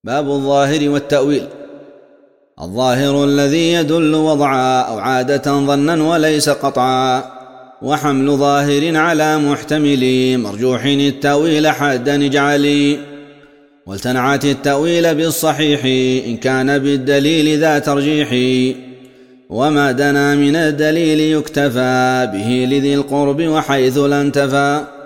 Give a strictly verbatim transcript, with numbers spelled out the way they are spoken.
باب الظاهر والتأويل. الظاهر الذي يدل وضعا أو عادة ظنا وليس قطعا، وحمل ظاهر على محتمل مرجوح التأويل حدا اجعلي، والتنعت التأويل بالصحيح إن كان بالدليل ذا ترجيح، وما دنا من الدليل يكتفى به لذي القرب وحيث لا انتفى.